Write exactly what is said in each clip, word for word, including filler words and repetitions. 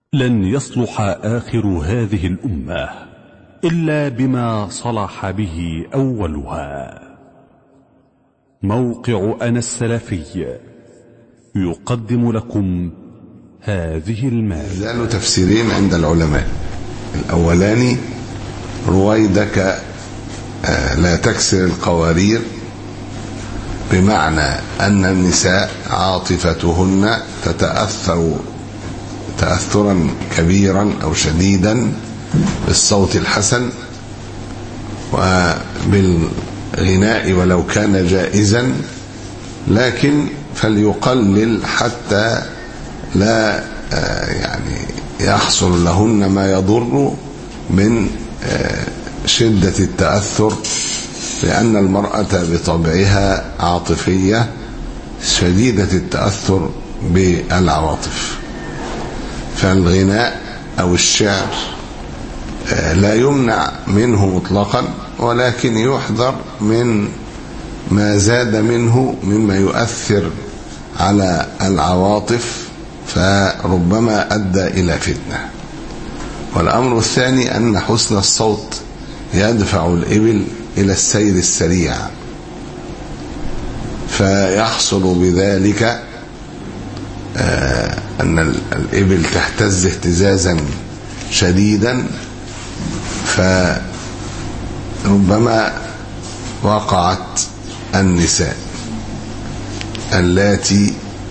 لن يصلح آخر هذه الأمة إلا بما صلح به أولها. موقع أنا السلفي يقدم لكم هذه المادة. زالوا تفسيرين عند العلماء. الأولاني رويدك لا تكسر القوارير، بمعنى أن النساء عاطفتهن تتأثر تأثرا كبيرا أو شديدا بالصوت الحسن وبالغناء ولو كان جائزا، لكن فليقلل حتى لا يعني يحصل لهن ما يضر من شدة التأثر، لأن المرأة بطبعها عاطفية شديدة التأثر بالعواطف. فالغناء أو الشعر لا يمنع منه مطلقا، ولكن يحذر من ما زاد منه مما يؤثر على العواطف، فربما أدى إلى فتنة. والأمر الثاني أن حسن الصوت يدفع الإبل إلى السير السريع، فيحصل بذلك أن الإبل تهتز اهتزازا شديدا، فربما وقعت النساء اللاتي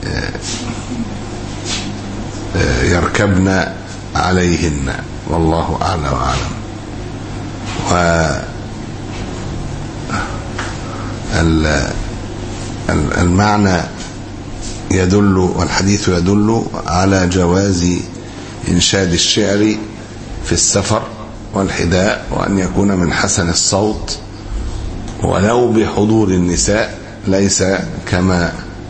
يركبن عليهن، والله أعلى وأعلم. والمعنى يدل والحديث يدل على جواز إنشاد الشعر في السفر والحداء، وأن يكون من حسن الصوت ولو بحضور النساء، ليس كما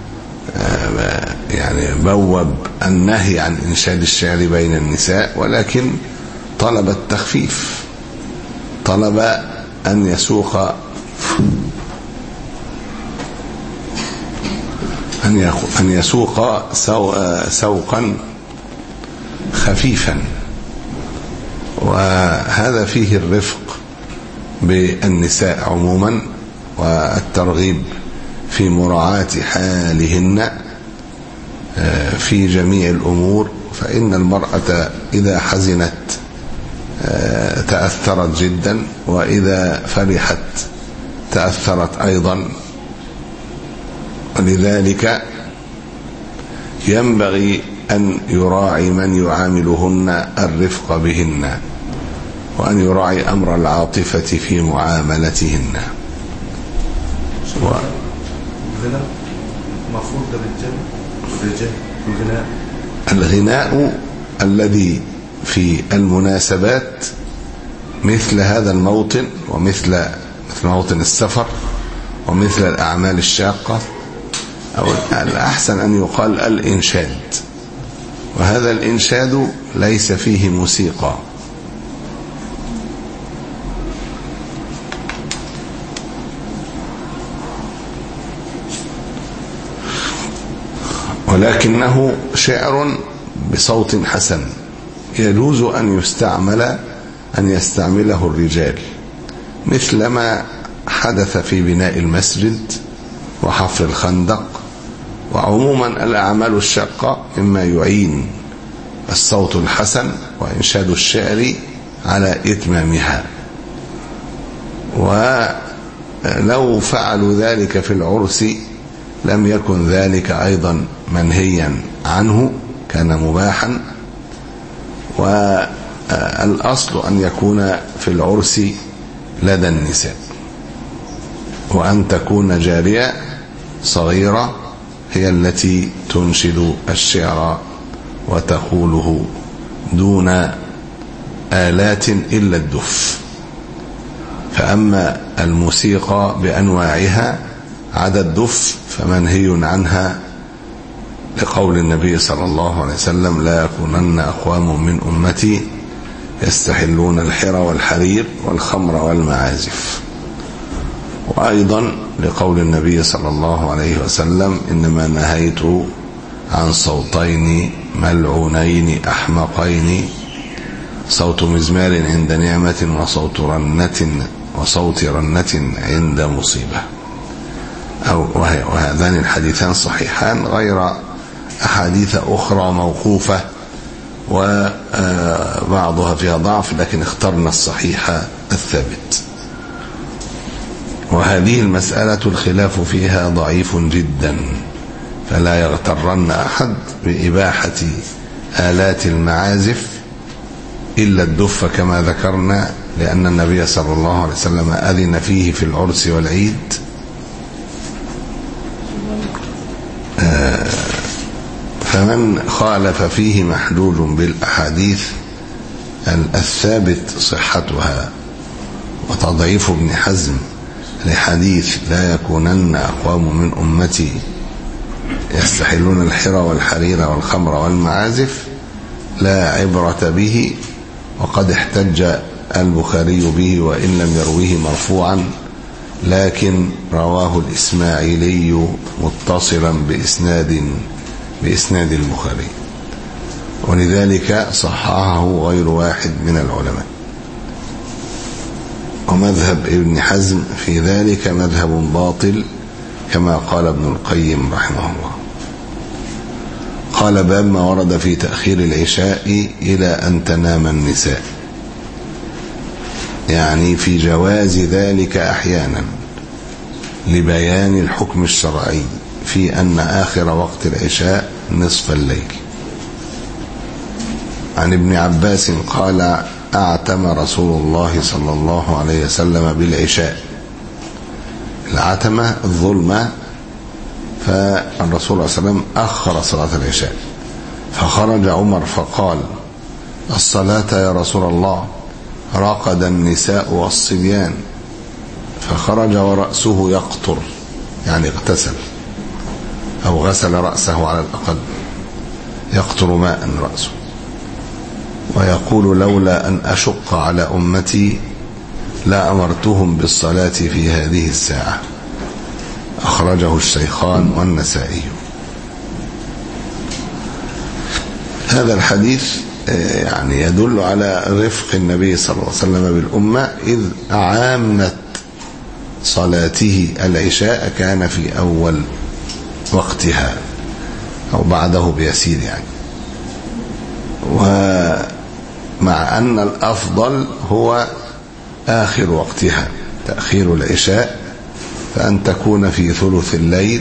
يعني بوب النهي عن إنشاد الشعر بين النساء، ولكن طلب التخفيف، طلب أن يسوق أن يسوق سوقا خفيفا، وهذا فيه الرفق بالنساء عموما والترغيب في مراعاة حالهن في جميع الأمور. فإن المرأة إذا حزنت تأثرت جدا، وإذا فرحت تأثرت أيضا، ولذلك ينبغي أن يراعي من يعاملهن الرفق بهن، وأن يراعي أمر العاطفة في معاملتهن. و... الغناء الذي في المناسبات مثل هذا الموطن، ومثل مثل موطن السفر، ومثل الأعمال الشاقة، أو الأحسن أن يقال الإنشاد، وهذا الإنشاد ليس فيه موسيقى، ولكنه شعر بصوت حسن، يجوز أن يستعمل أن يستعمله الرجال، مثل ما حدث في بناء المسجد وحفر الخندق. وعموما الأعمال الشاقة مما يعين الصوت الحسن وإنشاد الشعر على إتمامها. ولو فعلوا ذلك في العرس لم يكن ذلك أيضا منهيا عنه، كان مباحا. والأصل أن يكون في العرس لدى النساء، وأن تكون جارية صغيرة هي التي تنشد الشعر وتقوله دون آلات إلا الدف. فأما الموسيقى بأنواعها عدا الدف فمنهي عنها، لقول النبي صلى الله عليه وسلم: لا يكونن أقوام من أمتي يستحلون الحر والحرير والخمر والمعازف. وأيضا لقول النبي صلى الله عليه وسلم: إنما نهيت عن صوتين ملعونين أحمقين، صوت مزمار عند نعمة وصوت رنة وصوت رنة عند مصيبة. أو وهذان الحديثان صحيحان غير أحاديث أخرى موقوفة وبعضها فيها ضعف، لكن اخترنا الصحيح الثابت. وهذه المسألة الخلاف فيها ضعيف جدا، فلا يغترن أحد بإباحة آلات المعازف إلا الدف كما ذكرنا، لأن النبي صلى الله عليه وسلم أذن فيه في العرس والعيد. فمن خالف فيه محجوج بالأحاديث الثابت صحتها. وتضعيف ابن حزم لحديث لا يكونن أقوام من أمتي يستحلون الحر والحرير والخمر والمعازف لا عبرة به، وقد احتج البخاري به وإن لم يرويه مرفوعا، لكن رواه الإسماعيلي متصلا بإسناد بإسناد البخاري، ولذلك صححه غير واحد من العلماء. ومذهب ابن حزم في ذلك مذهب باطل كما قال ابن القيم رحمه الله. قال باب ما ورد في تأخير العشاء إلى أن تنام النساء، يعني في جواز ذلك أحيانا لبيان الحكم الشرعي في أن آخر وقت العشاء نصف الليل. عن ابن عباس قال أعتم رسول الله صلى الله عليه وسلم بالعشاء. العتمة الظلمة، فالرسول صلى الله عليه وسلم أخر صلاة العشاء، فخرج عمر فقال الصلاة يا رسول الله، رقد النساء والصبيان، فخرج ورأسه يقطر، يعني اغتسل أو غسل رأسه على الأقل، يقطر ماء رأسه، ويقول لولا أن أشق على أمتي لا أمرتهم بالصلاة في هذه الساعة. أخرجه الشيخان والنسائي. هذا الحديث يعني يدل على رفق النبي صلى الله عليه وسلم بالأمة، إذ عامة صلاته العشاء كان في أول وقتها أو بعده بيسير يعني. ومع أن الأفضل هو آخر وقتها تأخير العشاء، فأن تكون في ثلث الليل،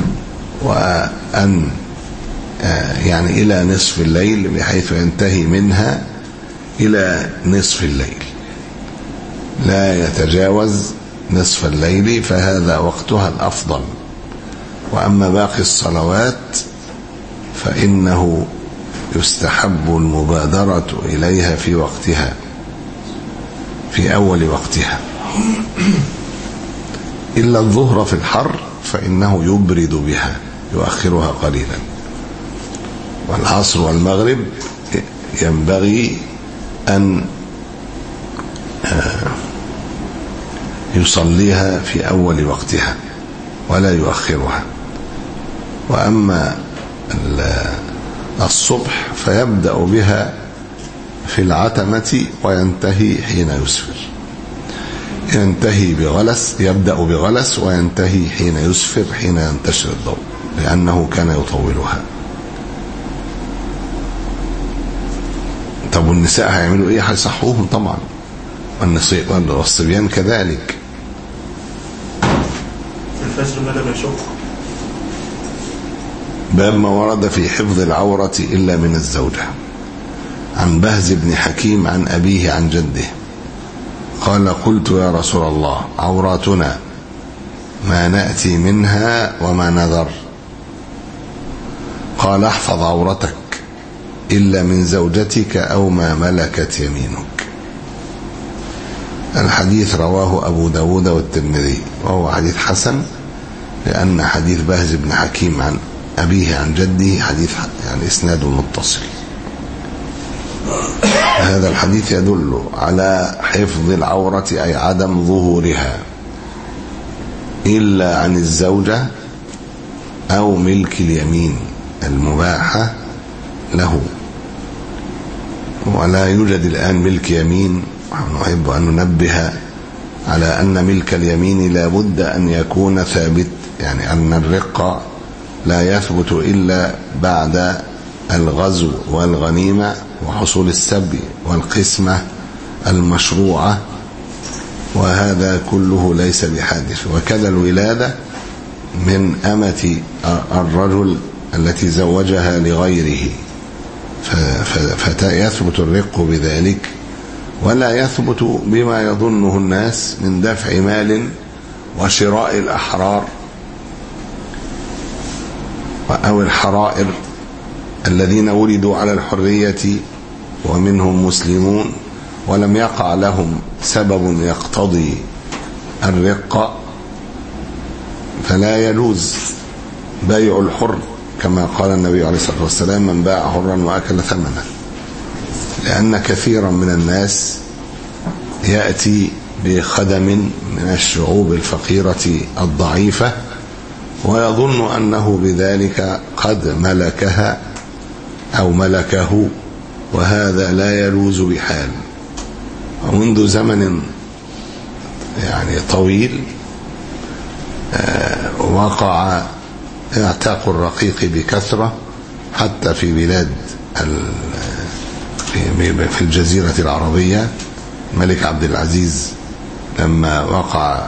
وأن يعني إلى نصف الليل، بحيث ينتهي منها إلى نصف الليل، لا يتجاوز نصف الليل، فهذا وقتها الأفضل. وأما باقي الصلوات فإنه يستحب المبادرة إليها في وقتها، في أول وقتها، إلا الظهر في الحر فإنه يبرد بها، يؤخرها قليلا. والعصر والمغرب ينبغي أن يصليها في أول وقتها ولا يؤخرها. وأما الصبح فيبدأ بها في العتمة وينتهي حين يسفر، ينتهي بغلس، يبدأ بغلس وينتهي حين يسفر، حين ينتشر الضوء، لأنه كان يطولها. طب والنساء هيعملوا ايه؟ هيصحوهم طبعا، والصبيان كذلك. الفجر ماذا بيشوف؟ باب ما ورد في حفظ العورة إلا من الزوجة. عن بهز بن حكيم عن أبيه عن جده قال قلت يا رسول الله عوراتنا ما نأتي منها وما نذر؟ قال احفظ عورتك إلا من زوجتك أو ما ملكت يمينك. الحديث رواه أبو داود والترمذي، وهو حديث حسن، لأن حديث بهز بن حكيم عن أبيه عن جده حديث يعني إسناده متصل. هذا الحديث يدل على حفظ العورة، أي عدم ظهورها إلا عن الزوجة أو ملك اليمين المباحة له. ولا يوجد الآن ملك يمين. نحب أن ننبه على أن ملك اليمين لا بد أن يكون ثابت، يعني أن الرق لا يثبت إلا بعد الغزو والغنيمة وحصول السبي والقسمة المشروعة، وهذا كله ليس بحادث. وكذا الولادة من أمة الرجل التي زوجها لغيره، فيثبت الرق بذلك، ولا يثبت بما يظنه الناس من دفع مال وشراء الأحرار أو الحرائر الذين ولدوا على الحرية ومنهم مسلمون ولم يقع لهم سبب يقتضي الرق، فلا يجوز بيع الحر كما قال النبي عليه الصلاة والسلام: من باع حرا وأكل ثمنه. لأن كثيرا من الناس يأتي بخدم من الشعوب الفقيرة الضعيفة ويظن أنه بذلك قد ملكها أو ملكه، وهذا لا يجوز بحال. ومنذ زمن يعني طويل وقع اعتاق الرقيق بكثرة حتى في بلاد في الجزيرة العربية. الملك عبد العزيز لما وقع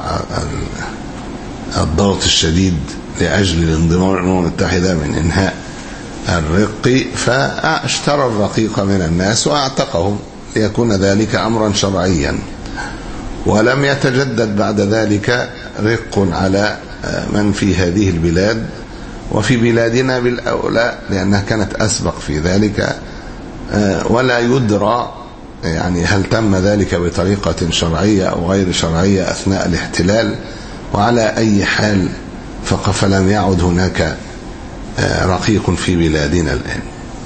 الضغط الشديد لأجل الانضمام للأمم المتحدة من إنهاء الرق، فاشترى الرقيق من الناس واعتقهم ليكون ذلك أمرا شرعيا، ولم يتجدد بعد ذلك رق على من في هذه البلاد. وفي بلادنا بالأولى لأنها كانت أسبق في ذلك، ولا يدرى يعني هل تم ذلك بطريقة شرعية أو غير شرعية أثناء الاحتلال. وعلى أي حال فلم يعد هناك رقيق في بلادنا الآن،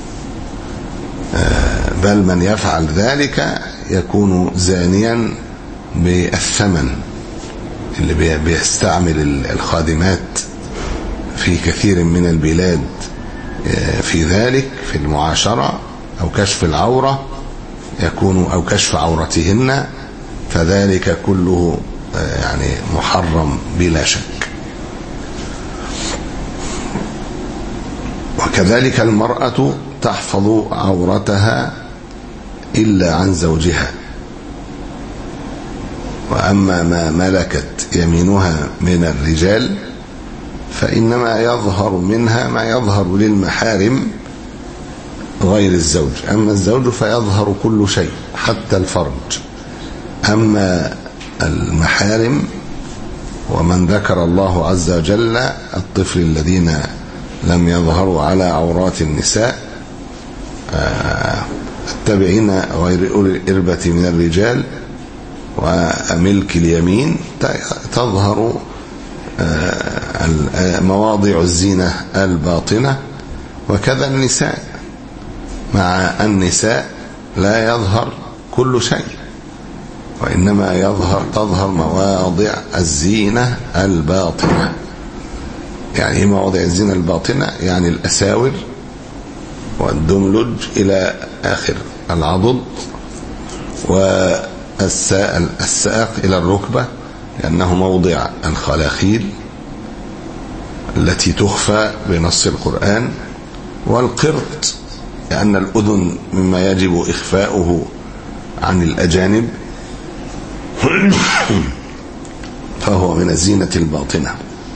بل من يفعل ذلك يكون زانيا بالثمن اللي بيستعمل الخادمات في كثير من البلاد في ذلك، في المعاشرة أو كشف العورة يكون أو كشف عورتهن، فذلك كله يعني محرم بلا شك. وكذلك المرأة تحفظ عورتها إلا عن زوجها. وأما ما ملكت يمينها من الرجال فإنما يظهر منها ما يظهر للمحارم غير الزوج. أما الزوج فيظهر كل شيء حتى الفرج. أما المحارم ومن ذكر الله عز وجل الطفل الذين لم يظهروا على عورات النساء التابعين غير أولي الإربة من الرجال وملك اليمين تظهر مواضع الزينة الباطنة. وكذا النساء، مع النساء لا يظهر كل شيء، وإنما يظهر تظهر مواضع الزينة الباطنة. يعني مواضع الزينة الباطنة يعني الأساور والدملج إلى آخر العضد، والساق إلى الركبة لأنه موضع الخلاخيل التي تخفى بنص القرآن، والقرط لأن الأذن مما يجب إخفاؤه عن الأجانب فهو من الزينة الباطنة.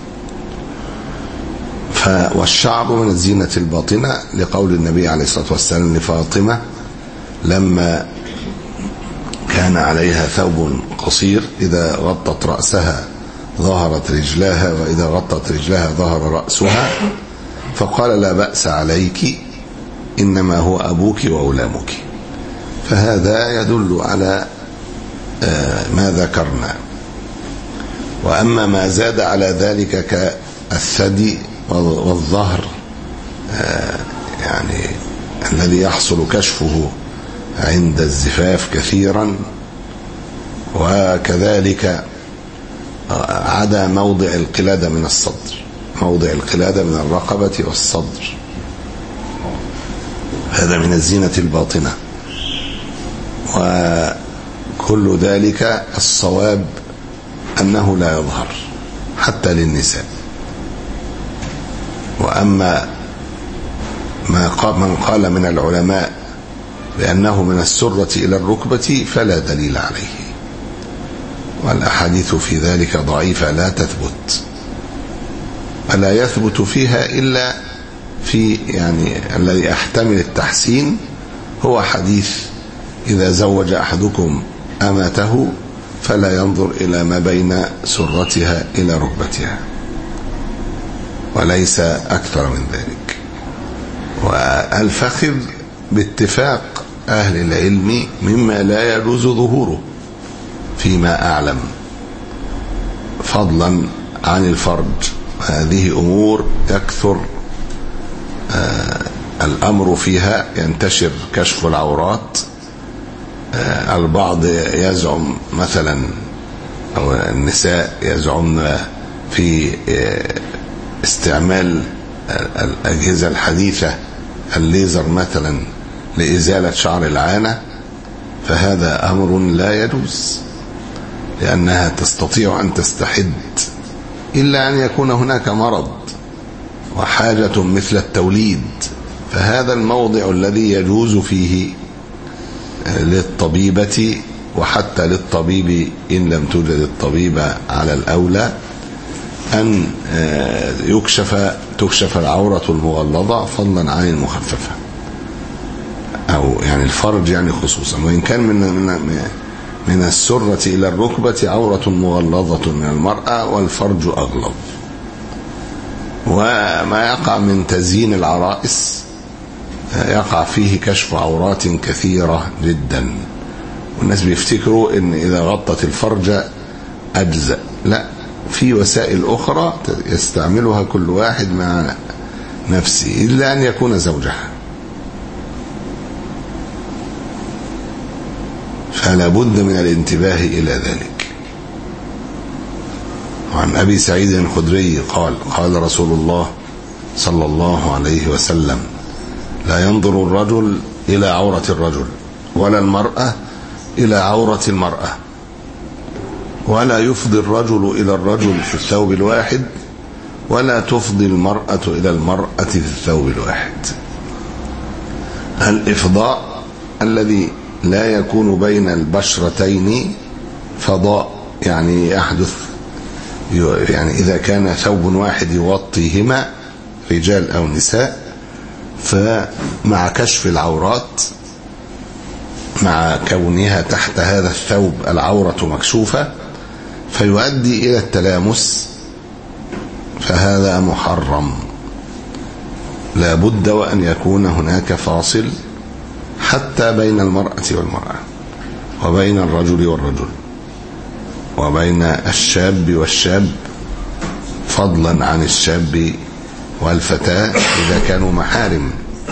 والشعر من الزينة الباطنة لقول النبي عليه الصلاة والسلام لفاطمة لما كان عليها ثوب قصير إذا غطت رأسها ظهرت رجلاها وإذا غطت رجلاها ظهر رأسها، فقال: لا بأس عليك، إنما هو أبوك وغلامك. فهذا يدل على ما ذكرنا. وأما ما زاد على ذلك كالثدي والظهر يعني الذي يحصل كشفه عند الزفاف كثيرا، وكذلك عدا موضع القلادة من الصدر، موضع القلادة من الرقبة والصدر، هذا من الزينة الباطنة. وكل ذلك الصواب أنه لا يظهر حتى للنساء. وأما ما قال من قال من العلماء بأنه من السرة إلى الركبة فلا دليل عليه، والأحاديث في ذلك ضعيفة لا تثبت، ولا يثبت فيها إلا في يعني الذي أحتمل التحسين هو حديث إذا زوج أحدكم أمته فلا ينظر إلى ما بين سرتها إلى ركبتها، وليس أكثر من ذلك. والفخذ باتفاق أهل العلم مما لا يجوز ظهوره فيما أعلم، فضلا عن الفرج. هذه أمور يكثر آه الأمر فيها، ينتشر كشف العورات. آه البعض يزعم مثلا، أو النساء يزعمن في آه استعمال الأجهزة الحديثة الليزر مثلا لإزالة شعر العانة، فهذا أمر لا يجوز، لأنها تستطيع أن تستحد إلا أن يكون هناك مرض وحاجة مثل التوليد، فهذا الموضع الذي يجوز فيه للطبيبة، وحتى للطبيب إن لم توجد الطبيبة على الأولى أن يكشف تكشف العورة المغلظة فضلا عن المخففة، أو يعني الفرج يعني خصوصا. وإن كان من من من السرة إلى الركبة عورة مغلظة من المرأة، والفرج أغلظ. وما يقع من تزيين العرائس يقع فيه كشف عورات كثيرة جدا، والناس بيفتكروا إن إذا غطت الفرج أجزأ. لا، في وسائل أخرى يستعملها كل واحد مع نفسه إلا أن يكون زوجها، فلا بد من الانتباه إلى ذلك. وعن أبي سعيد الخدري قال قال رسول الله صلى الله عليه وسلم: لا ينظر الرجل إلى عورة الرجل، ولا المرأة إلى عورة المرأة، ولا يفضي الرجل إلى الرجل في الثوب الواحد، ولا تفضي المرأة إلى المرأة في الثوب الواحد. الإفضاء الذي لا يكون بين البشرتين فضاء، يعني يحدث يعني إذا كان ثوب واحد يغطيهما رجال أو نساء، فمع كشف العورات مع كونها تحت هذا الثوب العورة مكشوفة فيؤدي إلى التلامس، فهذا محرم. لا بد وأن يكون هناك فاصل حتى بين المرأة والمرأة، وبين الرجل والرجل، وبين الشاب والشاب، فضلا عن الشاب والفتاة إذا كانوا محارم،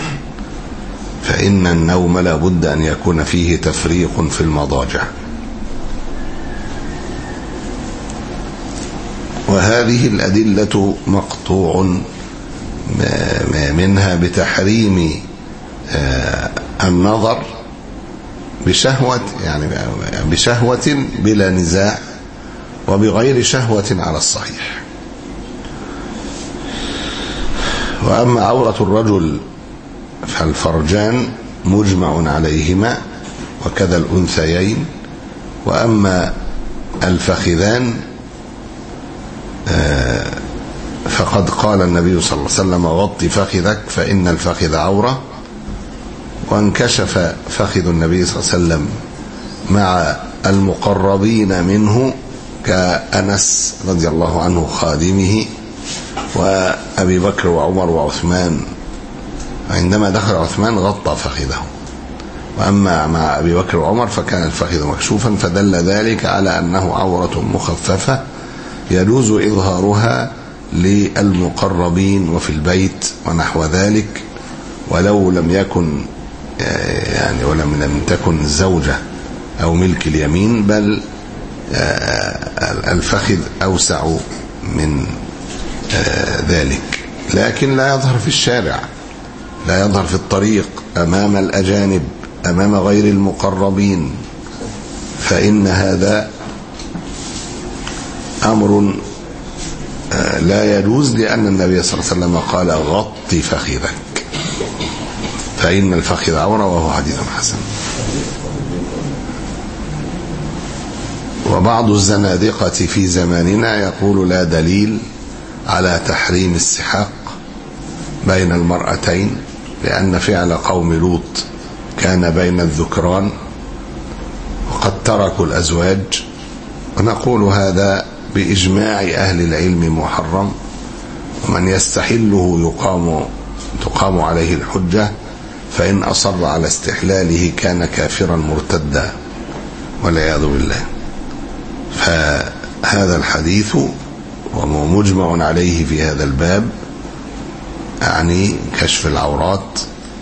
فإن النوم لا بد أن يكون فيه تفريق في المضاجع. وهذه الأدلة مقطوع منها بتحريم النظر بشهوة، يعني بشهوة بلا نزاع، وبغير شهوة على الصحيح. وأما عورة الرجل فالفرجان مجمع عليهما، وكذا الأنثيين. وأما الفخذان فقد قال النبي صلى الله عليه وسلم: غط فخذك فإن الفخذ عورة. وانكشف فخذ النبي صلى الله عليه وسلم مع المقربين منه كأنس رضي الله عنه خادمه، وأبي بكر وعمر وعثمان. عندما دخل عثمان غطى فخذه، وأما مع أبي بكر وعمر فكان الفخذ مكشوفا، فدل ذلك على أنه عورة مخففة يجوز إظهارها للمقربين وفي البيت ونحو ذلك، ولو لم يكن يعني ولم لم تكن زوجة أو ملك اليمين، بل الفخذ أوسع من ذلك. لكن لا يظهر في الشارع، لا يظهر في الطريق، أمام الأجانب أمام غير المقربين، فإن هذا أمر لا يجوز، لأن النبي صلى الله عليه وسلم قال غط فخذك، فإن الفخذ عورة، وهو حديث حسن. وبعض الزنادقة في زماننا يقول لا دليل على تحريم السحاق بين المرأتين، لأن فعل قوم لوط كان بين الذكران وقد تركوا الأزواج، ونقول هذا بإجماع أهل العلم محرم، ومن يستحله يقام تقام عليه الحجة، فإن أصر على استحلاله كان كافرا مرتدا والعياذ بالله. فهذا الحديث وهو مجمع عليه في هذا الباب، يعني كشف العورات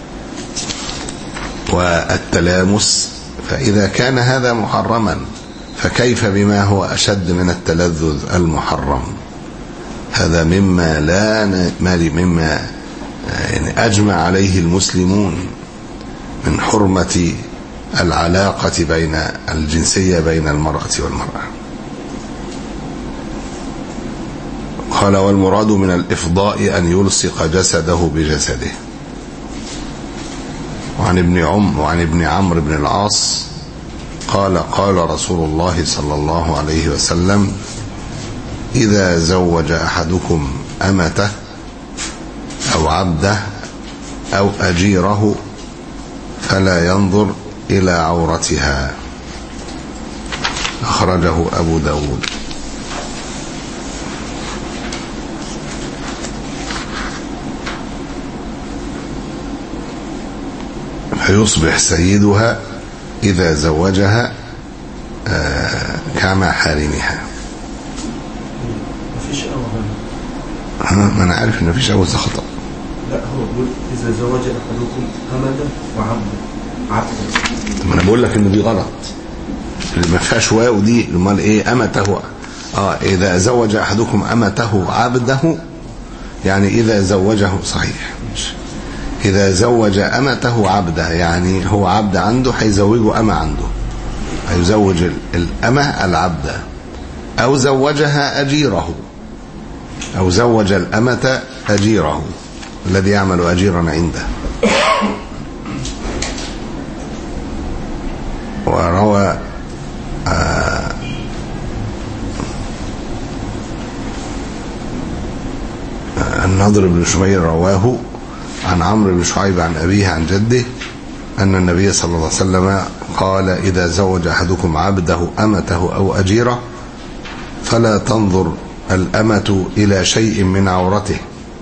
والتلامس، فإذا كان هذا محرما فكيف بما هو أشد من التلذذ المحرم؟ هذا مما لا مما يعني أجمع عليه المسلمون من حرمة العلاقة بين الجنسية بين المرأة والمرأة. قال والمراد من الإفضاء أن يلصق جسده بجسده. وعن ابن عم وعن ابن عمرو بن العاص قال قال رسول الله صلى الله عليه وسلم إذا زوج أحدكم أمته أو عبده أو أجيره فلا ينظر إلى عورتها، أخرجه أبو داود. فيصبح سيدها إذا زوجها كمحارمها. مفيش أول. ما أنا عارف إن مفيش أول، ده خطأ. لا، هو بيقول إذا زوج أحدكم أمدا وعبدا عبدا. ما أنا بقول لك إن دي غلط، اللي ما فيهاش واو دي، امال إيه؟ أمته. آه إذا زوج أحدكم أمته عبده، يعني إذا زوجه، صحيح، إذا زوج أمته عبده، يعني هو عبد عنده هيزوجه أمة عنده، هيزوج الأمة العبد، أو زوجها أجيره، أو زوج الأمة أجيره الذي يعمل أجيرا عنده. وروى آه النضر بن شمير رواه عن عمرو بن شعيب عن أبيه عن جده أن النبي صلى الله عليه وسلم قال إذا زوج أحدكم عبده أمته أو أجيره فلا تنظر الأمة إلى شيء من عورته،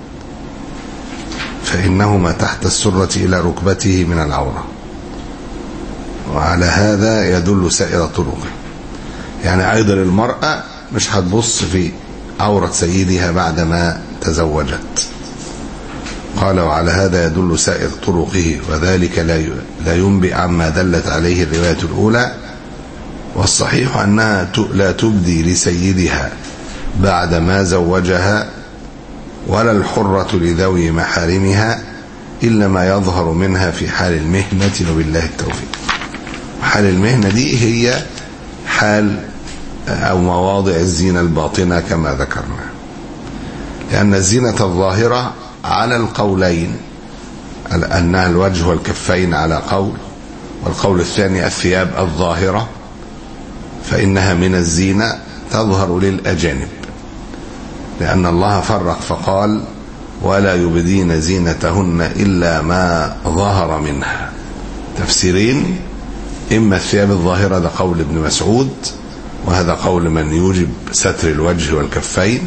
فإنهما تحت السرة إلى ركبته من العورة. وعلى هذا يدل سائر طرقه، يعني أيضا المرأة مش هتبص في عورة سيدها بعدما تزوجت. قال وعلى هذا يدل سائر طرقه، وذلك لا ينبئ عما دلت عليه الرواية الأولى. والصحيح أنها لا تبدي لسيدها بعد ما زوجها، ولا الحرة لذوي محارمها، إلا ما يظهر منها في حال المهنة، وبالله التوفيق. حال المهنة دي هي حال أو مواضع الزينة الباطنة كما ذكرنا، لأن الزينة الظاهرة على القولين، أنها الوجه والكفين على قول، والقول الثاني الثياب الظاهرة، فإنها من الزينة تظهر للأجانب، لأن الله فرق فقال ولا يبدين زينتهن إلا ما ظهر منها. تفسيرين: إما الثياب الظاهرة، ده قول ابن مسعود، وهذا قول من يوجب ستر الوجه والكفين،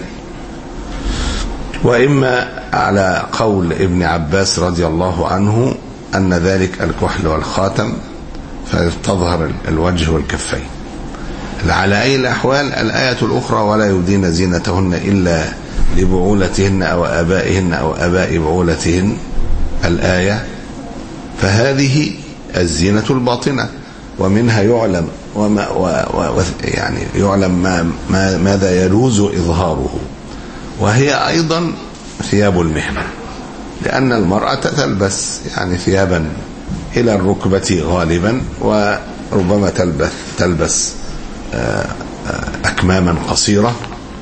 وإما على قول ابن عباس رضي الله عنه أن ذلك الكحل والخاتم، فتظهر الوجه والكفين. على أي الأحوال الآية الأخرى ولا يبدين زينتهن إلا لبعولتهن أو آبائهن أو آباء بعولتهن، الآية، فهذه الزينة الباطنة، ومنها يعلم وما و و يعني يعلم ما ما ماذا يجوز إظهاره، وهي أيضا ثياب المهنة، لأن المرأة تلبس يعني ثيابا إلى الركبة غالبا، وربما تلبس, تلبس أكماما قصيرة.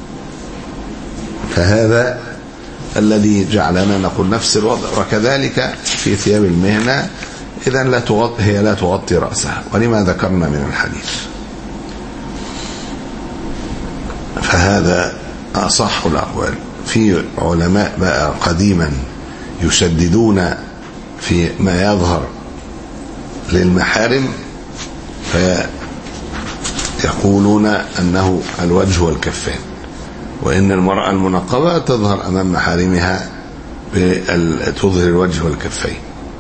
فهذا الذي جعلنا نقول نفس الوضع. وكذلك في ثياب المهنة إذا لا تغطي، هي لا تغطي رأسها، ولما ذكرنا من الحديث. فهذا أصح الأقوال. في علماء بقى قديما يشددون في ما يظهر للمحارم، فيقولون أنه الوجه والكفين، وإن المرأة المنقبة تظهر أمام محارمها بتظهر الوجه والكفين.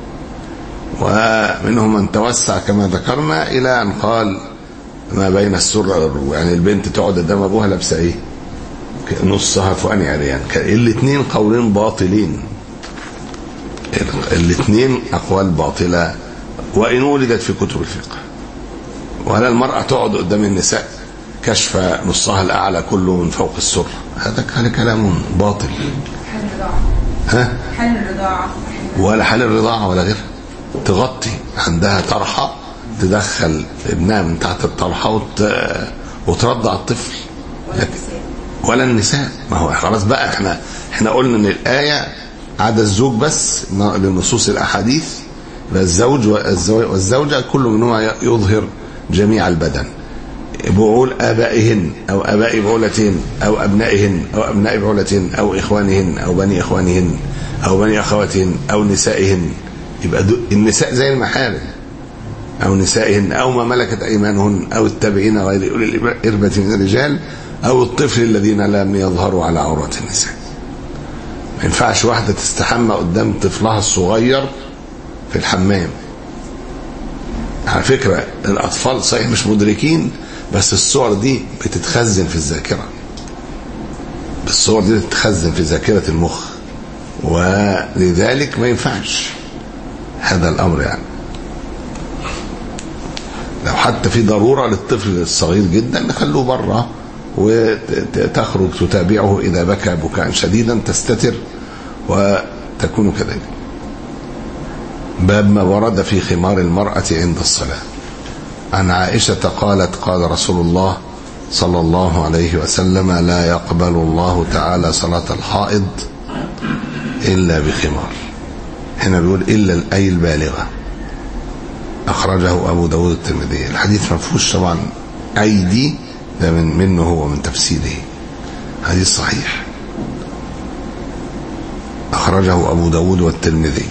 ومنهم من توسع كما ذكرنا إلى أن قال ما بين السرة والركبة، يعني البنت تقعد قدام أبوها لابسة إيه؟ نصها فوقاني عريان. الاثنين قولين باطلين، الاثنين أقوال باطلة وإن ولدت في كتب الفقه. ولا المرأة تقعد قدام النساء كشف نصها الأعلى كله من فوق السرة، هذا كلام باطل. حل الرضاعة، ها؟ حل الرضاعة ولا حل الرضاعة ولا غيرها. تغطي عندها طرحة، تدخل ابنها من تحت الطرحة وت... وترضع الطفل. ولا النساء ولا النساء. ما هو خلاص بقى احنا احنا قلنا ان الآية عدا الزوج بس لنصوص الأحاديث، الزوج والزوجة كل منهما يظهر جميع البدن. بقول آبائهن أو آباء بعولتهن أو أبنائهن أو أبناء بعولتهن أو إخوانهن أو بني إخوانهن أو بني أخواتهن أو نسائهن، يبقى النساء زي المحارم، أو نسائهن أو ما ملكت أيمانهن أو التابعين غير أولي الإربة من الرجال أو الطفل الذين لم يظهروا على عورات النساء. ما ينفعش واحدة تستحمى قدام طفلها الصغير في الحمام. على فكرة الأطفال صحيح مش مدركين، بس الصور دي بتتخزن في الذاكرة، الصور دي بتتخزن في ذاكرة المخ، ولذلك ما ينفعش هذا الأمر. يعني لو حتى في ضرورة للطفل الصغير جدا نخلوه بره وتخرج تتابعه إذا بكى بكاء شديدا تستتر وتكون كذلك. باب ما ورد في خمار المرأة عند الصلاة. عن عائشة قالت قال رسول الله صلى الله عليه وسلم لا يقبل الله تعالى صلاة الحائض إلا بخمار. هنا بيقول إلا أي البالغة. أخرجه أبو داود الترمذي. الحديث مفهوش طبعا أيدي، ده من منه هو من تفسيره، حديث صحيح أخرجه أبو داود والترمذي.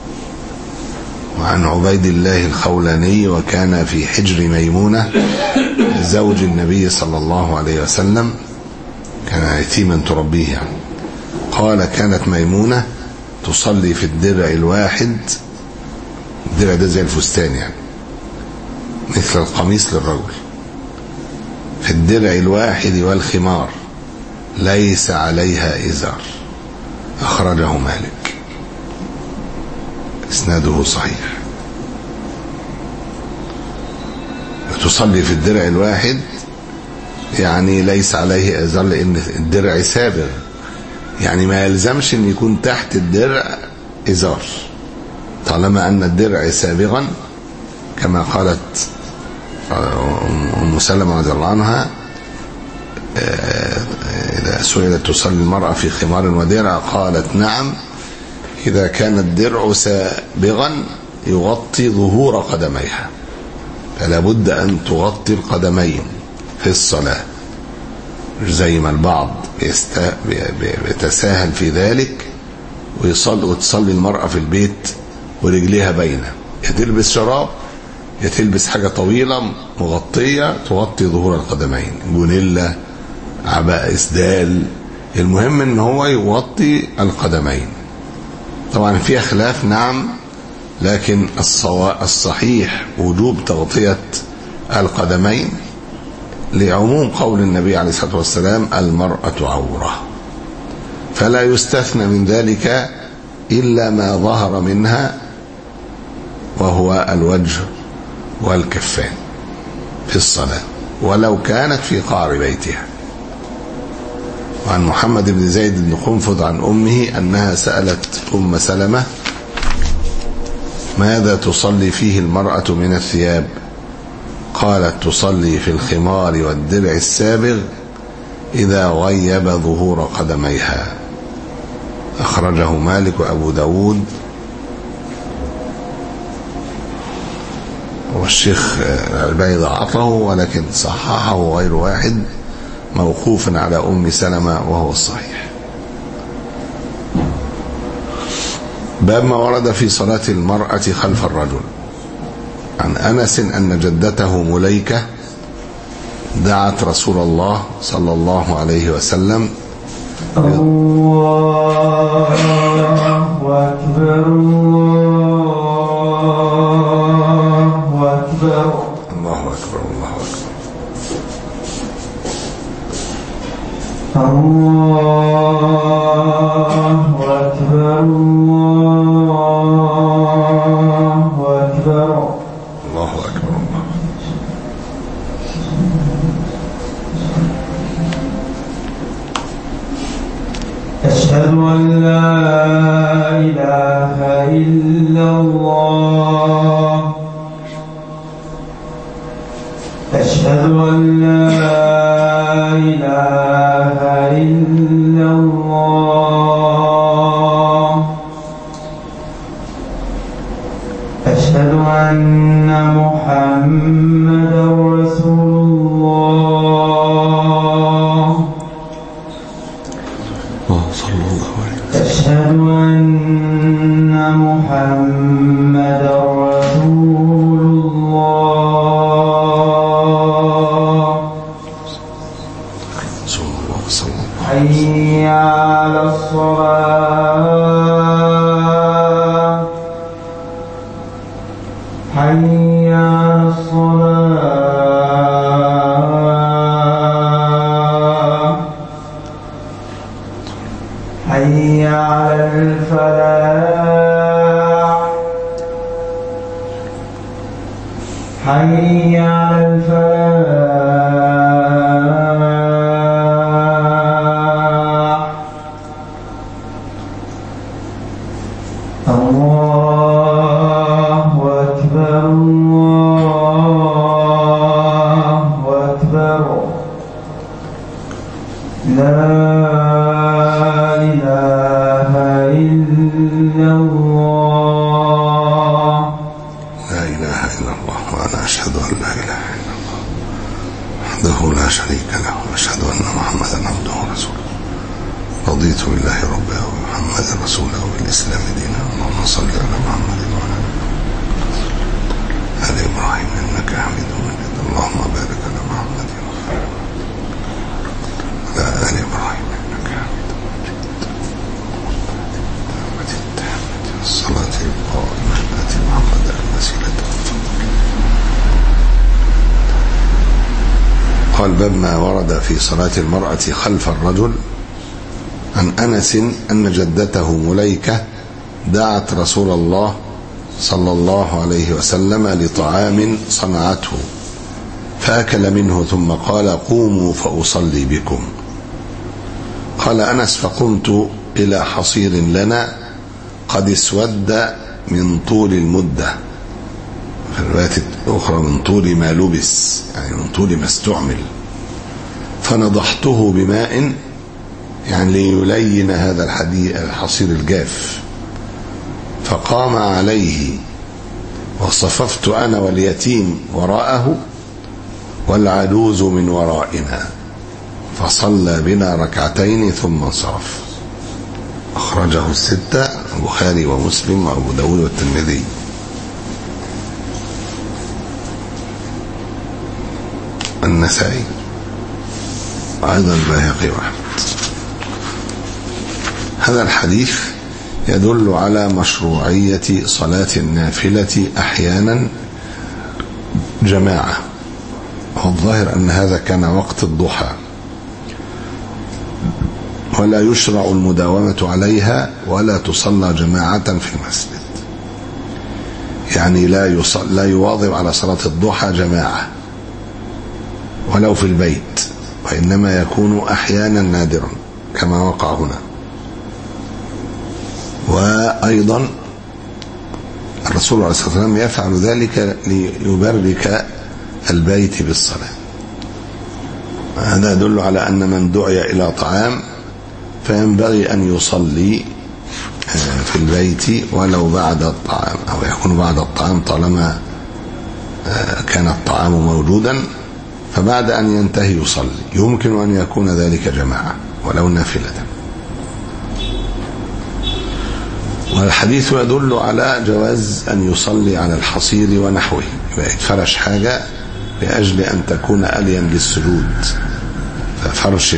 وعن عبيد الله الخولاني وكان في حجر ميمونة زوج النبي صلى الله عليه وسلم، كان يتيما تربيه يعني. قال كانت ميمونة تصلي في الدرع الواحد، الدرع ده زي الفستان يعني مثل القميص للرجل، في الدرع الواحد والخمار ليس عليها إزار. أخرجه مالك، إسناده صحيح. تصلي في الدرع الواحد يعني ليس عليه إزار، لأن الدرع سابغ، يعني ما يلزمش أن يكون تحت الدرع إزار طالما أن الدرع سابغا، كما قالت أم سلمة رضي الله عنها إذا سئلت تصلي المرأة في خمار ودرع قالت نعم إذا كان الدرع سابغا يغطي ظهور قدميها، فلا بد أن تغطي القدمين في الصلاة، زي ما البعض بيتساهل في ذلك ويصلي وتصلي المرأة في البيت ورجليها باينة، يا تلبس شراب يا تلبس حاجة طويلة مغطية تغطي ظهور القدمين، جونيلا، عباءة، اسدال، المهم ان هو يغطي القدمين. طبعا فيها خلاف نعم، لكن الصحيح وجوب تغطية القدمين لعموم قول النبي عليه الصلاة والسلام المرأة عورة، فلا يستثنى من ذلك إلا ما ظهر منها وهو الوجه والكفان في الصلاة ولو كانت في قعر بيتها. وعن محمد بن زيد بن قنفذ عن أمه أنها سألت أم سلمة ماذا تصلي فيه المرأة من الثياب؟ قالت تصلي في الخمار والدرع السابغ إذا غيب ظهور قدميها. أخرجه مالك وأبو داود، والشيخ الألباني ضعفه ولكن صححه غير واحد موقوفا على أم سلمة وهو الصحيح. باب ما ورد في صلاة المرأة خلف الرجل. عن أنس أن جدته مليكة دعت رسول الله صلى الله عليه وسلم الله أكبر الله أكبر الله أكبر الله الله أكبر أكبر الله أكبر الله أكبر الله. أشهد أن لا إله إلا الله أشهد أن لا إله إلا الله أشهد أن محمدا رسول الله صلى الله عليه وسلم. أشهد أن محمدا رسول الله حي على الصلاة حي على الصلاة حي على الفلاح حي على الفلاح. الله أكبر الله أكبر لا إله إلا الله لا إله إلا الله وأنا أشهد أن لا إله إلا الله وحده لا شريك له وأشهد أن محمدا عبده ورسوله. رضيت بالله ربا ومحمدا رسوله وبالإسلام دينا. اللهم صل على محمد وعلى آل إبراهيم إنك حميد مجيد. اللهم بارك على محمد وعلى آل إبراهيم إنك حميد مجيد. الصلاة القائمة التي محمد المسيلة. قال باب ما ورد في صلاة المرأة خلف الرجل. عن أنس أن جدته مليكة دعت رسول الله صلى الله عليه وسلم لطعام صنعته فأكل منه ثم قال قوموا فأصلي بكم. قال أنس فقمت إلى حصير لنا قد اسود من طول المدة، في الرواية الأخرى من طول ما لبس، يعني من طول ما استعمل، فنضحته بماء يعني ليلين هذا الحصير الجاف، فقام عليه وصففت أنا واليتيم وراءه والعجوز من ورائنا فصلى بنا ركعتين ثم انصرف. أخرجه الستة البخاري ومسلم وأبو داود والترمذي. النسائي وأيضا البيهقي وأحمد. هذا الحديث يدل على مشروعية صلاة النافلة أحيانا جماعة، والظاهر أن هذا كان وقت الضحى، ولا يشرع المداومة عليها ولا تصلى جماعة في المسجد، يعني لا يصل لا يواظب على صلاة الضحى جماعة ولو في البيت، وإنما يكون أحيانا نادرا كما وقع هنا. وأيضا الرسول عليه الصلاة والسلام يفعل ذلك ليبرك البيت بالصلاة. هذا يدل على أن من دعي إلى طعام فينبغي أن يصلي في البيت ولو بعد الطعام، أو يكون بعد الطعام طالما كان الطعام موجودا، فبعد أن ينتهي يصلي. يمكن أن يكون ذلك جماعة ولو نافلة. والحديث يدل على جواز أن يصلي على الحصير ونحوه، يتفرش حاجة لأجل أن تكون أليا للسجود، ففرش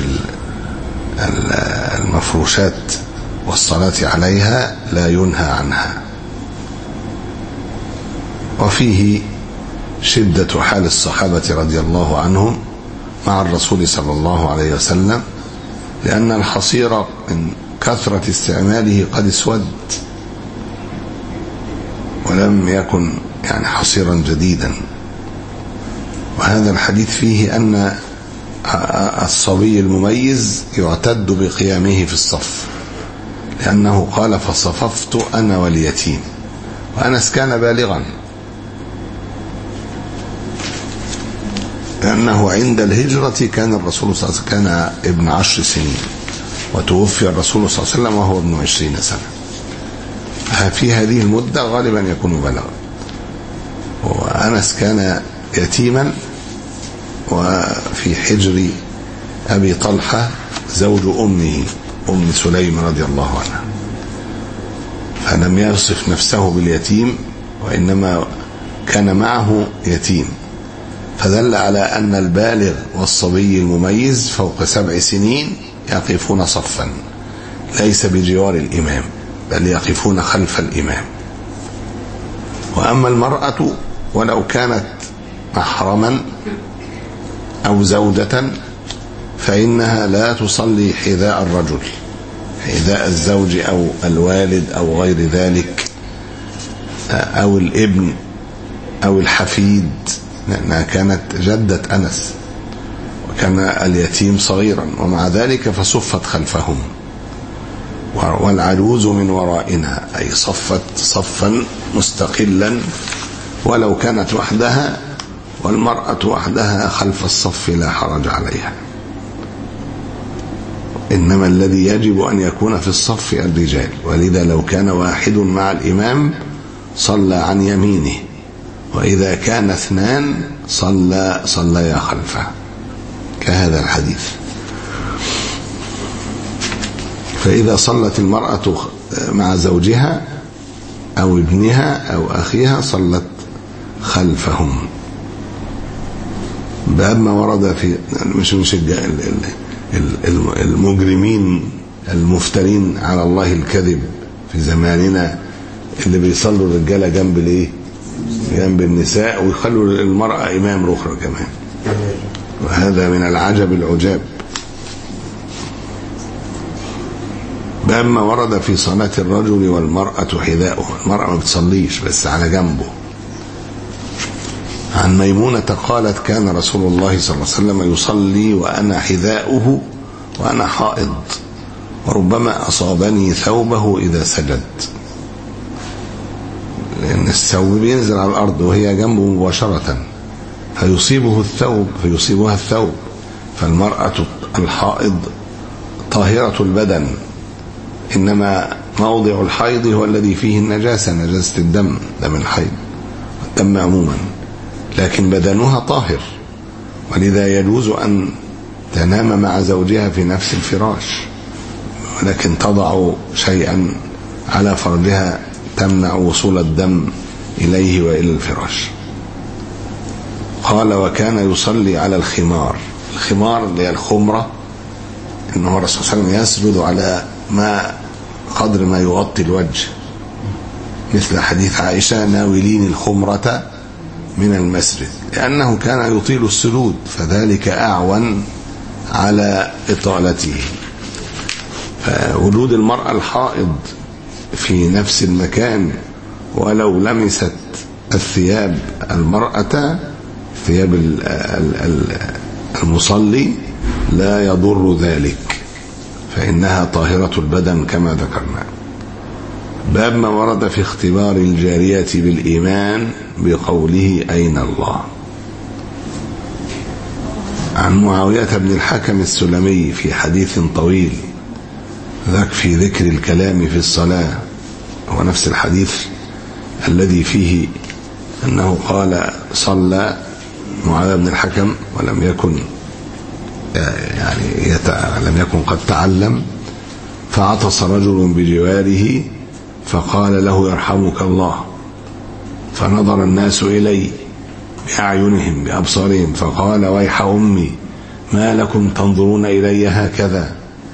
المفروشات والصلاة عليها لا ينهى عنها. وفيه شدة حال الصحابة رضي الله عنهم مع الرسول صلى الله عليه وسلم، لأن الحصير من كثرة استعماله قد اسود ولم يكن يعني حصيرا جديدا. وهذا الحديث فيه أن الصبي المميز يعتد بقيامه في الصف، لأنه قال فصففت أنا واليتيم، وأنس كان بالغا، لأنه عند الهجرة كان الرسول صلى الله عليه وسلم كان ابن عشر سنين، وتوفي الرسول صلى الله عليه وسلم وهو ابن عشرين سنة. في هذه المدة غالبا يكون بلغا. وأنس كان يتيما وفي حجر أبي طلحة زوج أمه أم سليم رضي الله عنها، فلم يصف نفسه باليتيم وإنما كان معه يتيم، فدل على أن البالغ والصبي المميز فوق سبع سنين يقفون صفا، ليس بجوار الإمام بل يقفون خلف الإمام. وأما المرأة ولو كانت محرما أو زوجة فإنها لا تصلي حذاء الرجل، حذاء الزوج أو الوالد أو غير ذلك، أو الابن أو الحفيد، لأنها كانت جدة أنس وكان اليتيم صغيرا، ومع ذلك فصفت خلفهم. والعجوز من ورائنا، أي صفت صفا مستقلا ولو كانت وحدها، والمرأة وحدها خلف الصف لا حرج عليها. إنما الذي يجب أن يكون في الصف الرجال، ولذا لو كان واحد مع الإمام صلى عن يمينه، وإذا كان اثنان صلى صليا خلفه، كهذا الحديث. فإذا صلت المرأة مع زوجها أو ابنها أو أخيها صلت خلفهم. باب ما ورد في مش مش المجرمين المفترين على الله الكذب في زماننا، اللي بيصلوا الرجاله جنب الايه جنب النساء، ويخلوا المرأة إمام رخرة كمان، وهذا من العجب العجاب. باب ما ورد في صلاة الرجل والمرأة حذاؤه، المرأة ما بتصليش بس على جنبه. عن ميمونة قالت كان رسول الله صلى الله عليه وسلم يصلي وأنا حذاؤه وأنا حائض، وربما أصابني ثوبه إذا سجد، لأن الثوب بينزل على الأرض وهي جنبه مباشرة فيصيبه الثوب فيصيبها الثوب. فالمرأة الحائض طاهرة البدن، إنما موضع الحيض هو الذي فيه النجاسة، نجاسة الدم، دم الحيض والدم عموما، لكن بدنها طاهر، ولذا يجوز أن تنام مع زوجها في نفس الفراش، ولكن تضع شيئا على فرجها تمنع وصول الدم إليه وإلى الفراش. قال وكان يصلي على الخمار، الخمار اللي هي الخمرة، إنه الرسول صلى الله عليه وسلم يسجد على ما قدر ما يغطي الوجه، مثل حديث عائشة ناولين الخمرة من المسجد، لأنه كان يطيل السجود فذلك أعون على إطالته. فوجود المرأة الحائض في نفس المكان ولو لمست الثياب المرأة ثياب المصلي لا يضر ذلك، فإنها طاهرة البدن كما ذكرنا. باب ما ورد في اختبار الجارية بالإيمان بقوله أين الله. عن معاوية بن الحكم السلمي في حديث طويل ذاك في ذكر الكلام في الصلاة، هو نفس الحديث الذي فيه أنه قال صلى معاوية بن الحكم ولم يكن يعني يتع... لم يكن قد تعلم، فعطس رجل بجواره فقال له يرحمك الله، فنظر الناس إلي بأعينهم بأبصارهم فقال ويح أمي ما لكم تنظرون إلي هكذا.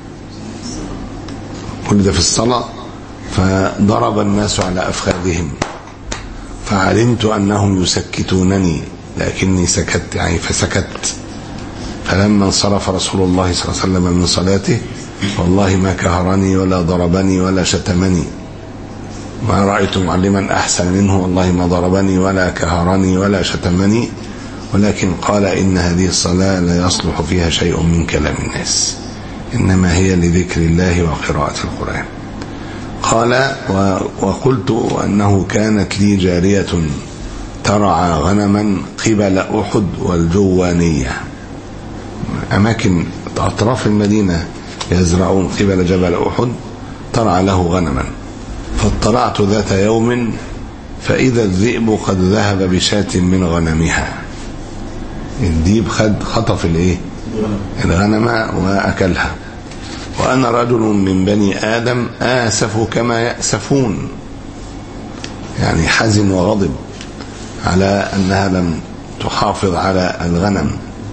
كل ده في الصلاة. فضرب الناس على أفخاذهم فعلمت أنهم يسكتونني لكني سكت، يعني فسكت. فلما انصرف رسول الله صلى الله عليه وسلم من صلاته والله ما كهرني ولا ضربني ولا شتمني، ما رأيت معلما أحسن منه، والله ما ضربني ولا كهرني ولا شتمني، ولكن قال إن هذه الصلاة لا يصلح فيها شيء من كلام الناس، إنما هي لذكر الله وقراءة القرآن. قال وقلت أنه كانت لي جارية ترعى غنما قبل أحد والجوانية، أماكن أطراف المدينة يزرعون قبل جبل أحد، ترعى له غنما. فاطلعت ذات يوم فإذا الذئب قد ذهب بشاة من غنمها، الديب خد خطف الايه الغنم وأكلها، وأنا رجل من بني آدم آسف كما يأسفون، يعني حزن وغضب على أنها لم تحافظ على الغنم.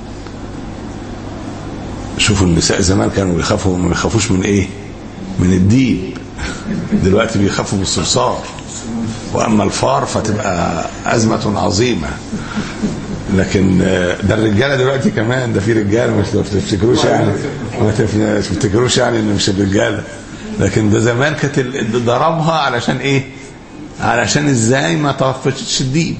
شوفوا النساء زمان كانوا بيخافوا، ما بيخافوش من ايه؟ من الديب. دلوقتي بيخافوا من الصرصار، واما الفار فتبقى ازمه عظيمه. لكن ده الرجاله دلوقتي كمان، ده في رجاله مش تفتكروش يعني ما تفتكروش يعني ان مش الرجاله، لكن ده زمان كانت ضربها علشان ايه؟ علشان ازاي ما طفشتش الديب،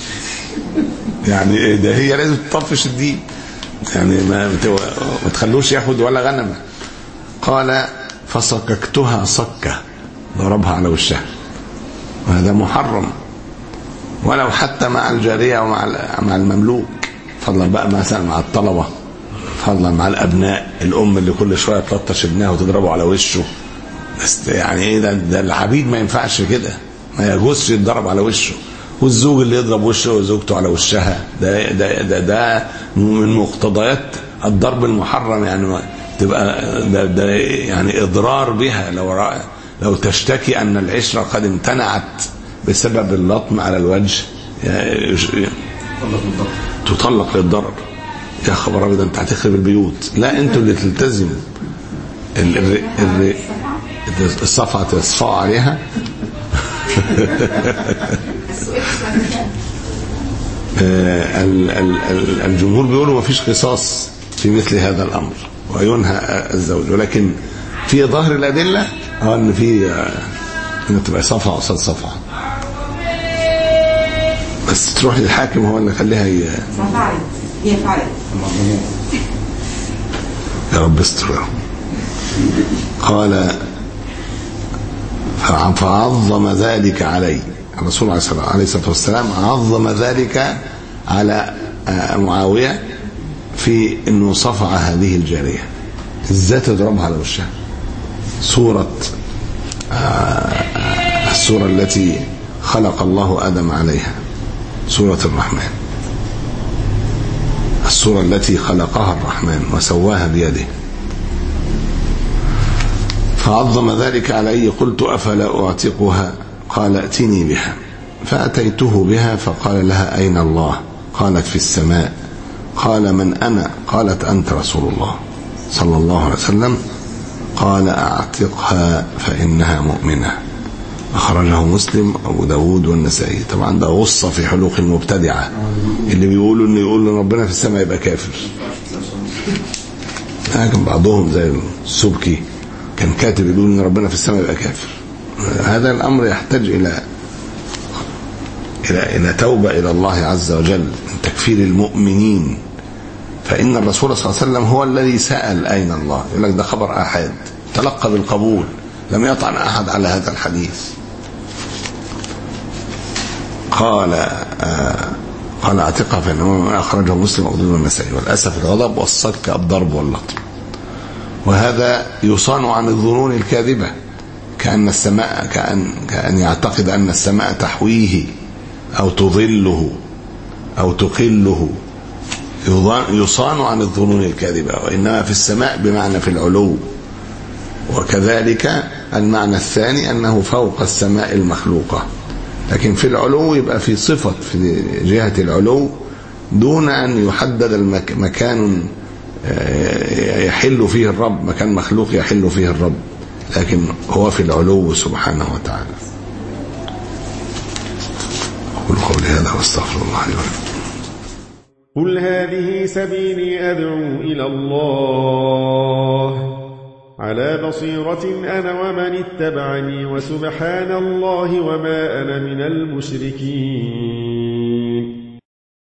يعني ده هي لازم تطفش الديب، يعني ما ما تخلوش ياخد ولا غنمه. قال فصككتها صكه، ضربها على وشها، وهذا محرم، ولو حتى مع الجاريه ومع مع المملوك، فضلا بقى مثلا مع الطلبه، فضلا مع الابناء، الام اللي كل شويه تلطش ابنها وتضربه على وشه، بس يعني ايه ده؟ ده العبيد ما ينفعش كده، ما يجوزش يتضرب على وشه. والزوج اللي يضرب وشه وزوجته على وشها، ده ده ده, ده من مقتضيات الضرب المحرم، يعني تبقى ده, ده يعني اضرار بها. لو لو تشتكي ان العشره قد امتنعت بسبب اللطم على الوجه تطلق للضرر. يا خبر ابدا، انت هتخرب البيوت. لا، انتوا اللي تلتزموا الصفعه تصفعوا عليها. الجمهور بيقولوا ما فيش قصاص في مثل هذا الامر وينهى الزوج، ولكن في ظاهر الادله ان في ان تبقى صفعه قصاد صفعه، بس تروح للحاكم هو اللي يخليها هي فعلت هي فعلت يا رب استر. قال فعظم ذلك علي الرسول عليه الصلاة والسلام، عظم ذلك على معاوية في انه صفع هذه الجارية، ازاي تضربها على وشها. صورة الصورة التي خلق الله آدم عليها، صورة الرحمن، الصورة التي خلقها الرحمن وسواها بيده. فعظم ذلك علي. قلت أفلا أعتقها؟ قال ائتني بها. فأتيته بها فقال لها أين الله؟ قالت في السماء. قال من أنا؟ قالت أنت رسول الله صلى الله عليه وسلم. قال أعتقها فإنها مؤمنة. أخرجه مسلم أبو داود والنسائي. طبعا ده غصة في حلوق المبتدعة اللي بيقولوا إن يقول إن ربنا في السماء يبقى كافر. لكن بعضهم زي السبكي كان كاتب يقول إن ربنا في السماء يبقى كافر. هذا الأمر يحتاج إلى إلى إلى توبة إلى الله عز وجل من تكفير المؤمنين. فإن الرسول صلى الله عليه وسلم هو الذي سأل أين الله، يقول لك ده خبر آحاد تلقى بالقبول، لم يطعن أحد على هذا الحديث. قال آه قال اعتقها فإنه أخرجه مسلم وأبو داود والنسائي. والأسف الغضب والصك الضرب واللطم. وهذا يصان عن الظنون الكاذبة، كأن السماء كأن, كأن يعتقد أن السماء تحويه أو تظله أو تقله، يصان عن الظنون الكاذبة. وإنما في السماء بمعنى في العلو. وكذلك المعنى الثاني أنه فوق السماء المخلوقة، لكن في العلو يبقى في صفة في جهة العلو دون أن يحدد مكان يحل فيه الرب، مكان مخلوق يحل فيه الرب، لكن هو في العلو سبحانه وتعالى. أقول قولي هذا واستغفر الله لي ولكم. قل هذه سبيلي أدعو إلى الله على بصيرة أنا ومن اتبعني وسبحان الله وما أنا من المشركين.